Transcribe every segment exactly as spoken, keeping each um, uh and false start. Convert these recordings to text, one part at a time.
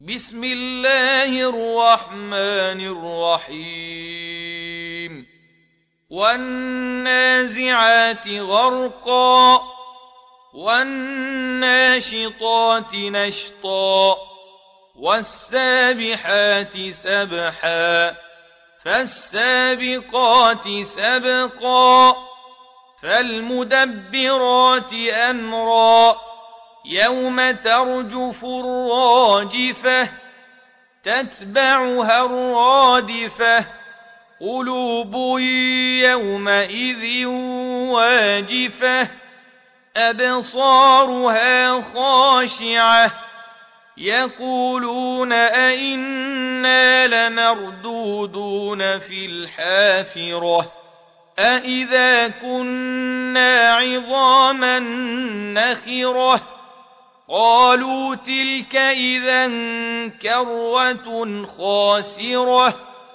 بسم الله الرحمن الرحيم والنازعات غرقا والناشطات نشطا والسابحات سبحا فالسابقات سبقا فالمدبرات أمرا يوم ترجف الراجفة تتبعها الرادفة قلوب يومئذ واجفة أبصارها خاشعة يقولون أئنا لمردودون في الحافرة أئذا كنا عظاما نخرة قالوا تلك إذا كرة خاسرة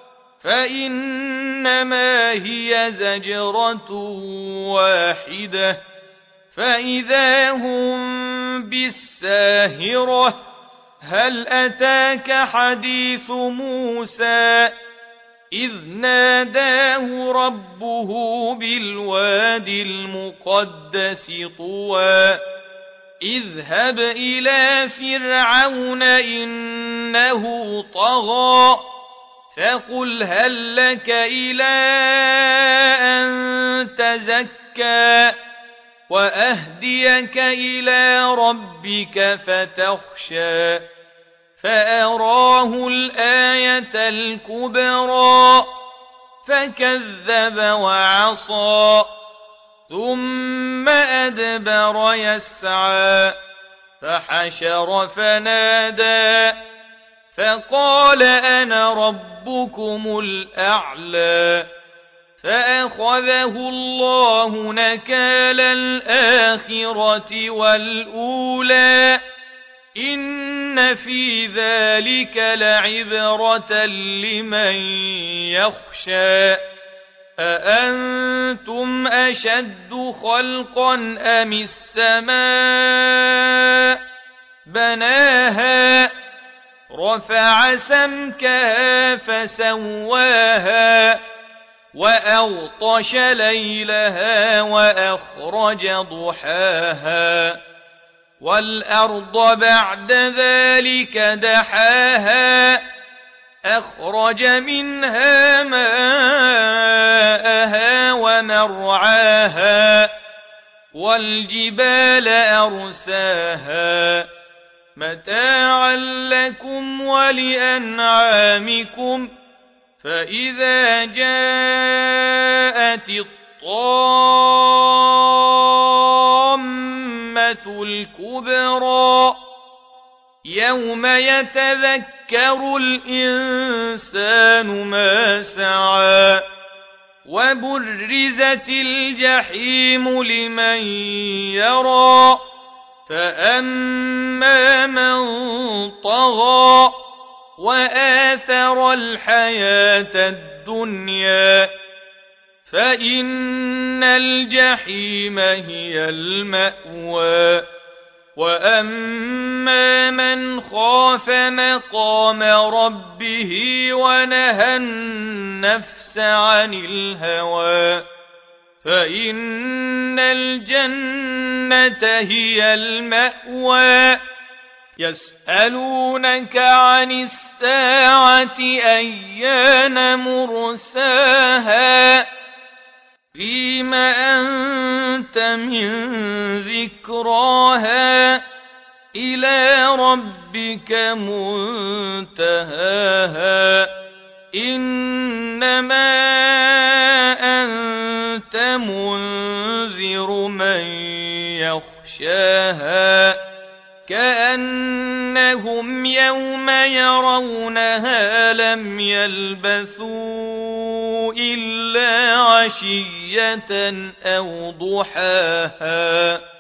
فإنما هي زجرة واحدة فإذا هم بالساهرة هل أتاك حديث موسى إذ ناداه ربه بالوادي المقدس طوى اذهب إلى فرعون إنه طغى فقل هل لك إلى أن تزكى وأهديك إلى ربك فتخشى فأراه الآية الكبرى فكذب وعصى ثم أدبر يسعى فحشر فنادى فقال أنا ربكم الأعلى فأخذه الله نكال الآخرة والأولى إن في ذلك لعبرة لمن يخشى أأنتم أشد خلقا أم السماء بناها رفع سمكها فسواها وأغطش ليلها وأخرج ضحاها والأرض بعد ذلك دحاها أخرج منها ماءها ومرعاها والجبال أرساها متاعا لكم ولأنعامكم فإذا جاءت الطامة الكبرى يوم يتذكر الإنسان ما سعى وبرزت الجحيم لمن يرى فأما من طغى وآثر الحياة الدنيا فإن الجحيم هي المأوى وأما من خاف مقام ربه ونهى النفس عن الهوى فإن الجنة هي المأوى يسألونك عن الساعة أيان مرساها فيم أنت من ذكراها إلى ربك منتهاها إنما أنت منذر من يخشاها كأنهم يوم يرونها لم يلبثوا إلا عشية أو ضحاها